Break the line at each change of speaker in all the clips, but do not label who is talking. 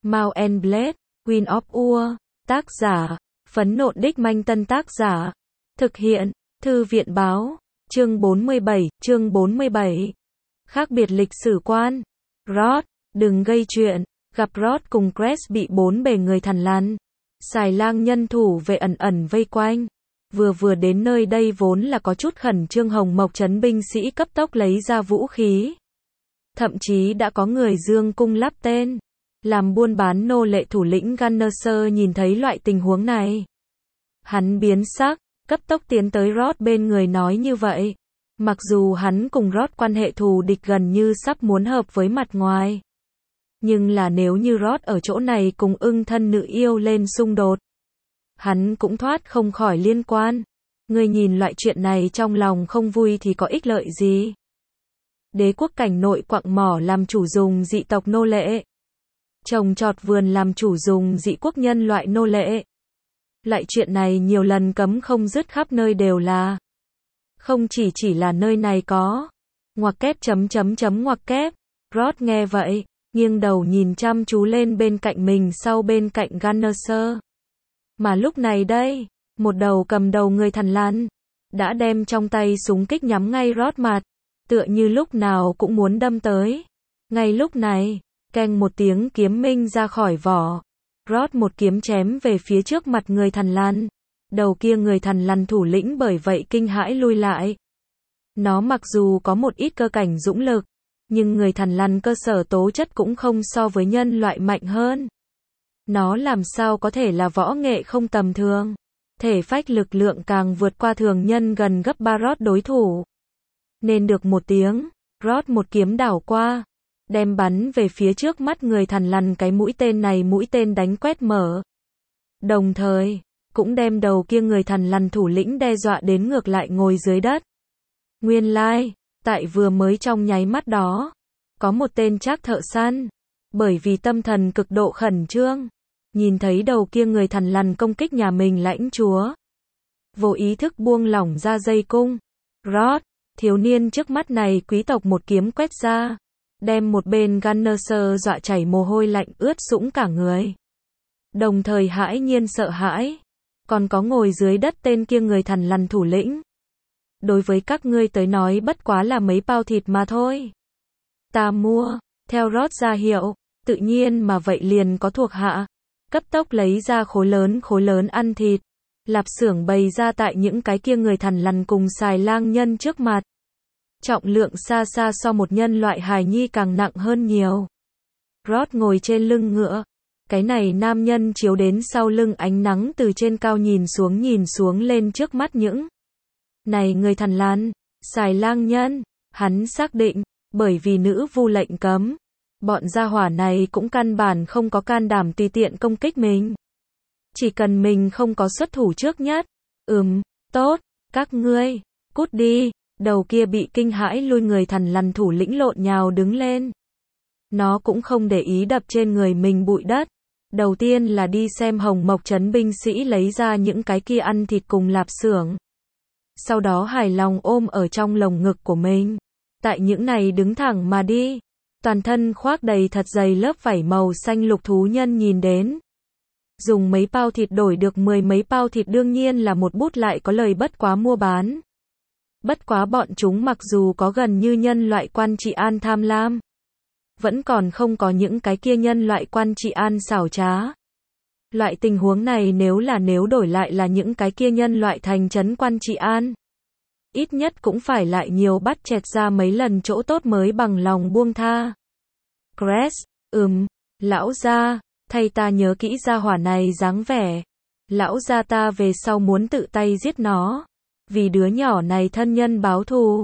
Mount and Blade, Queen of Ur, tác giả, Phấn Nộn Đích Manh Tân tác giả, thực hiện, Thư viện báo, chương 47, khác biệt lịch sử quan, Rod, đừng gây chuyện, gặp Rod cùng Cress bị bốn bề người thằn lằn, xài lang nhân thủ vệ ẩn ẩn vây quanh, vừa đến nơi đây vốn là có chút khẩn trương Hồng Mộc trấn binh sĩ cấp tốc lấy ra vũ khí. Thậm chí đã có người dương cung lắp tên. Làm buôn bán nô lệ thủ lĩnh Gunnerser nhìn thấy loại tình huống này. Hắn biến sắc, cấp tốc tiến tới Rod bên người nói như vậy. Mặc dù hắn cùng Rod quan hệ thù địch gần như sắp muốn hợp với mặt ngoài. Nhưng là nếu như Rod ở chỗ này cùng ưng thân nữ yêu lên xung đột. Hắn cũng thoát không khỏi liên quan. Ngươi nhìn loại chuyện này trong lòng không vui thì có ích lợi gì. Đế quốc cảnh nội quặng mỏ làm chủ dùng dị tộc nô lệ. Trồng trọt vườn làm chủ dùng dị quốc nhân loại nô lệ. Lại chuyện này nhiều lần cấm không dứt khắp nơi đều là. Không chỉ là nơi này có. Ngoặc kép ngoặc kép. Rod nghe vậy, nghiêng đầu nhìn chăm chú lên bên cạnh mình sau bên cạnh Gunnerser. Mà lúc này đây, một đầu cầm đầu người thằn lằn đã đem trong tay súng kích nhắm ngay Rod mặt, tựa như lúc nào cũng muốn đâm tới. Ngay lúc này, keng một tiếng kiếm minh ra khỏi vỏ. Rod một kiếm chém về phía trước mặt người thằn lằn. Đầu kia người thằn lằn thủ lĩnh bởi vậy kinh hãi lui lại. Nó mặc dù có một ít cơ cảnh dũng lực, nhưng người thằn lằn cơ sở tố chất cũng không so với nhân loại mạnh hơn. Nó làm sao có thể là võ nghệ không tầm thường. Thể phách lực lượng càng vượt qua thường nhân gần gấp 3 Rod đối thủ. Nên được một tiếng, Rod một kiếm đảo qua. Đem bắn về phía trước mắt người thằn lằn cái mũi tên đánh quét mở. Đồng thời, cũng đem đầu kia người thằn lằn thủ lĩnh đe dọa đến ngược lại ngồi dưới đất. Nguyên lai, tại vừa mới trong nháy mắt đó, có một tên trác thợ săn, bởi vì tâm thần cực độ khẩn trương, nhìn thấy đầu kia người thằn lằn công kích nhà mình lãnh chúa. Vô ý thức buông lỏng ra dây cung. Rod, thiếu niên trước mắt này quý tộc một kiếm quét ra. Đem một bên Gunnerser dọa chảy mồ hôi lạnh ướt sũng cả người. Đồng thời hãi nhiên sợ hãi. Còn có ngồi dưới đất tên kia người thằn lằn thủ lĩnh. Đối với các ngươi tới nói bất quá là mấy bao thịt mà thôi. Ta mua, theo Rod ra hiệu, tự nhiên mà vậy liền có thuộc hạ. Cấp tốc lấy ra khối lớn ăn thịt. Lạp xưởng bày ra tại những cái kia người thằn lằn cùng xài lang nhân trước mặt. Trọng lượng xa so một nhân loại hài nhi càng nặng hơn nhiều. Rod ngồi trên lưng ngựa. Cái này nam nhân chiếu đến sau lưng ánh nắng từ trên cao nhìn xuống lên trước mắt những. Này người thằn lằn, xài lang nhân, hắn xác định, bởi vì nữ vu lệnh cấm. Bọn gia hỏa này cũng căn bản không có can đảm tùy tiện công kích mình. Chỉ cần mình không có xuất thủ trước nhất. Tốt, các ngươi, cút đi. Đầu kia bị kinh hãi lui người thằn lằn thủ lĩnh lộn nhào đứng lên. Nó cũng không để ý đập trên người mình bụi đất. Đầu tiên là đi xem Hồng Mộc trấn binh sĩ lấy ra những cái kia ăn thịt cùng lạp xưởng. Sau đó hài lòng ôm ở trong lồng ngực của mình. Tại những này đứng thẳng mà đi. Toàn thân khoác đầy thật dày lớp vảy màu xanh lục thú nhân nhìn đến. Dùng mấy bao thịt đổi được 10 mấy bao thịt đương nhiên là một bút lại có lời bất quá mua bán. Bất quá bọn chúng mặc dù có gần như nhân loại quan trị an tham lam, vẫn còn không có những cái kia nhân loại quan trị an xảo trá. Loại tình huống này nếu đổi lại là những cái kia nhân loại thành trấn quan trị an, ít nhất cũng phải lại nhiều bắt chẹt ra mấy lần chỗ tốt mới bằng lòng buông tha. Cress, lão gia, thay ta nhớ kỹ gia hỏa này dáng vẻ. Lão gia ta về sau muốn tự tay giết nó. Vì đứa nhỏ này thân nhân báo thù.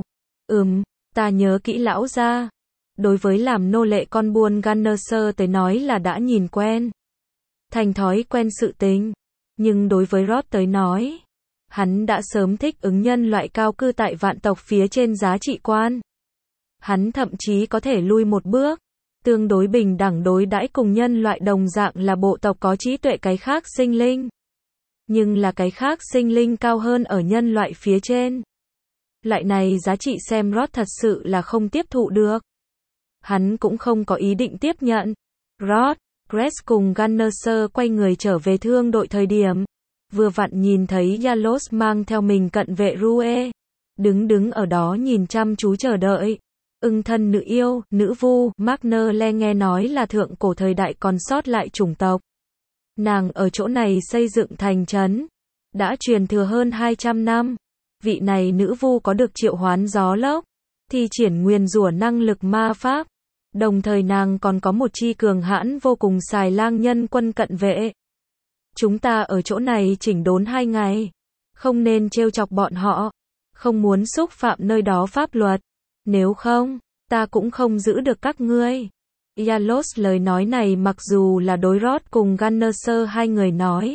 Ta nhớ kỹ lão gia. Đối với làm nô lệ con buôn Gunnerser tới nói là đã nhìn quen. Thành thói quen sự tình. Nhưng đối với Rod tới nói, hắn đã sớm thích ứng nhân loại cao cư tại vạn tộc phía trên giá trị quan. Hắn thậm chí có thể lui một bước. Tương đối bình đẳng đối đãi cùng nhân loại đồng dạng là bộ tộc có trí tuệ cái khác sinh linh. Nhưng là cái khác sinh linh cao hơn ở nhân loại phía trên. Loại này giá trị xem Rod thật sự là không tiếp thụ được. Hắn cũng không có ý định tiếp nhận. Rod, Grace cùng Gunnerser quay người trở về thương đội thời điểm, vừa vặn nhìn thấy Yalos mang theo mình cận vệ Rue, đứng ở đó nhìn chăm chú chờ đợi. Ưng thân nữ yêu, nữ vu, Magnerle nghe nói là thượng cổ thời đại còn sót lại chủng tộc. Nàng ở chỗ này xây dựng thành trấn, đã truyền thừa hơn 200 năm. Vị này nữ vu có được triệu hoán gió lốc, thi triển nguyền rủa năng lực ma pháp. Đồng thời nàng còn có một chi cường hãn vô cùng xài lang nhân quân cận vệ. Chúng ta ở chỗ này chỉnh đốn 2 ngày, không nên trêu chọc bọn họ, không muốn xúc phạm nơi đó pháp luật, nếu không, ta cũng không giữ được các ngươi. Yalos lời nói này mặc dù là đối Rod cùng Gunnerser hai người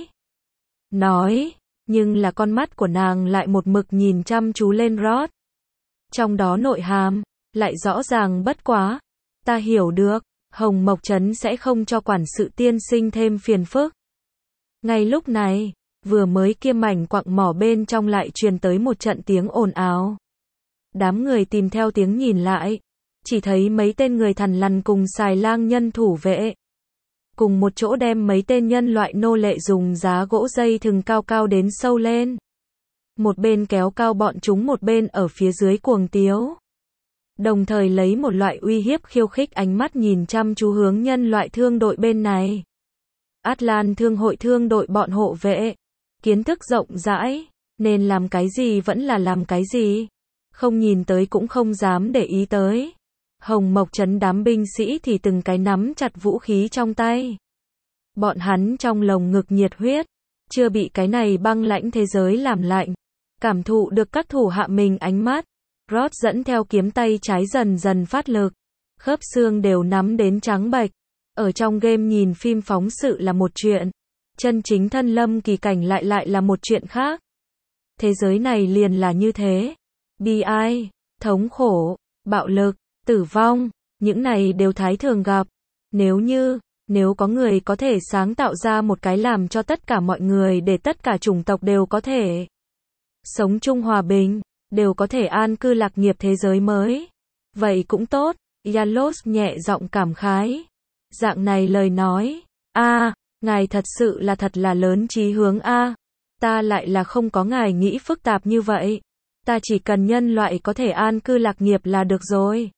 nói, nhưng là con mắt của nàng lại một mực nhìn chăm chú lên Rod. Trong đó nội hàm, lại rõ ràng bất quá. Ta hiểu được, Hồng Mộc Trấn sẽ không cho quản sự tiên sinh thêm phiền phức. Ngay lúc này, vừa mới kia mảnh quặng mỏ bên trong lại truyền tới một trận tiếng ồn ào. Đám người tìm theo tiếng nhìn lại, chỉ thấy mấy tên người thằn lằn cùng xài lang nhân thủ vệ. Cùng một chỗ đem mấy tên nhân loại nô lệ dùng giá gỗ dây thừng cao cao đến sâu lên. Một bên kéo cao bọn chúng, một bên ở phía dưới cuồng tiếu. Đồng thời lấy một loại uy hiếp khiêu khích ánh mắt nhìn chăm chú hướng nhân loại thương đội bên này. Atlan thương hội thương đội bọn hộ vệ, kiến thức rộng rãi, nên làm cái gì vẫn là làm cái gì. Không nhìn tới cũng không dám để ý tới. Hồng Mộc Trấn đám binh sĩ thì từng cái nắm chặt vũ khí trong tay. Bọn hắn trong lồng ngực nhiệt huyết, chưa bị cái này băng lãnh thế giới làm lạnh. Cảm thụ được các thủ hạ mình ánh mắt. Rod dẫn theo kiếm tay trái dần dần phát lực. Khớp xương đều nắm đến trắng bệch. Ở trong game nhìn phim phóng sự là một chuyện. Chân chính thân lâm kỳ cảnh lại là một chuyện khác. Thế giới này liền là như thế. Bi ai, thống khổ, bạo lực, tử vong, những này đều thái thường gặp. Nếu có người có thể sáng tạo ra một cái làm cho tất cả mọi người để tất cả chủng tộc đều có thể sống chung hòa bình, đều có thể an cư lạc nghiệp thế giới mới. Vậy cũng tốt, Yalos nhẹ giọng cảm khái. Dạng này lời nói, ngài thật sự là thật là lớn chí hướng ta lại là không có ngài nghĩ phức tạp như vậy. Ta chỉ cần nhân loại có thể an cư lạc nghiệp là được rồi.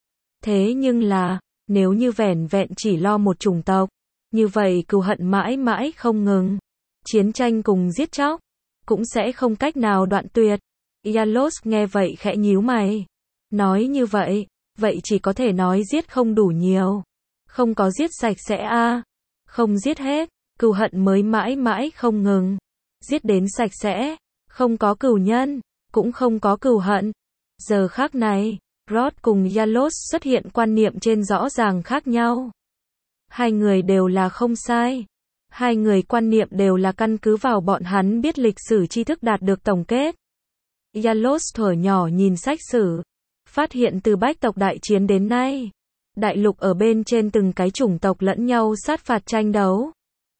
Thế nhưng là, nếu như vẻn vẹn chỉ lo một chủng tộc, như vậy cừu hận mãi mãi không ngừng. Chiến tranh cùng giết chóc, cũng sẽ không cách nào đoạn tuyệt. Yalos nghe vậy khẽ nhíu mày. Nói như vậy chỉ có thể nói giết không đủ nhiều. Không có giết sạch sẽ không giết hết, cừu hận mới mãi mãi không ngừng. Giết đến sạch sẽ, không có cừu nhân, cũng không có cừu hận. Giờ khác này, Rod cùng Yalos xuất hiện quan niệm trên rõ ràng khác nhau. Hai người đều là không sai. Hai người quan niệm đều là căn cứ vào bọn hắn biết lịch sử tri thức đạt được tổng kết. Yalos thuở nhỏ nhìn sách sử, phát hiện từ bách tộc đại chiến đến nay, đại lục ở bên trên từng cái chủng tộc lẫn nhau sát phạt tranh đấu.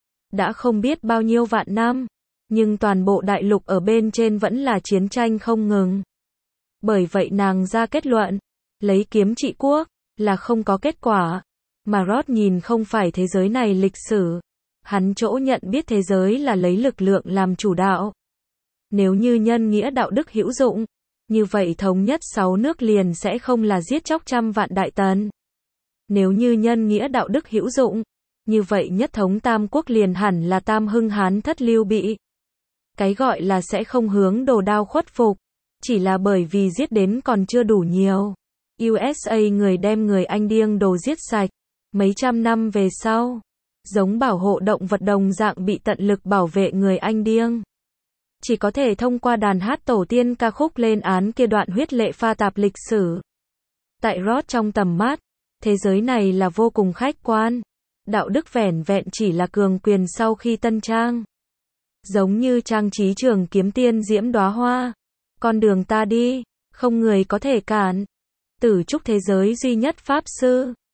Đã không biết bao nhiêu vạn năm, nhưng toàn bộ đại lục ở bên trên vẫn là chiến tranh không ngừng. Bởi vậy nàng ra kết luận, lấy kiếm trị quốc, là không có kết quả. Mà Rod nhìn không phải thế giới này lịch sử. Hắn chỗ nhận biết thế giới là lấy lực lượng làm chủ đạo. Nếu như nhân nghĩa đạo đức hữu dụng, như vậy thống nhất 6 nước liền sẽ không là giết chóc trăm vạn đại tần. Nếu như nhân nghĩa đạo đức hữu dụng, như vậy nhất thống tam quốc liền hẳn là tam hưng hán thất lưu bị. Cái gọi là sẽ không hướng đồ đao khuất phục, chỉ là bởi vì giết đến còn chưa đủ nhiều. USA người đem người Anh điên đồ giết sạch, mấy trăm năm về sau, giống bảo hộ động vật đồng dạng bị tận lực bảo vệ người Anh điên. Chỉ có thể thông qua đàn hát tổ tiên ca khúc lên án kia đoạn huyết lệ pha tạp lịch sử. Tại Rod trong tầm mắt, thế giới này là vô cùng khách quan. Đạo đức vẻn vẹn chỉ là cường quyền sau khi tân trang. Giống như trang trí trường kiếm tiên diễm đóa hoa. Con đường ta đi, không người có thể cản. Tử trúc thế giới duy nhất pháp sư.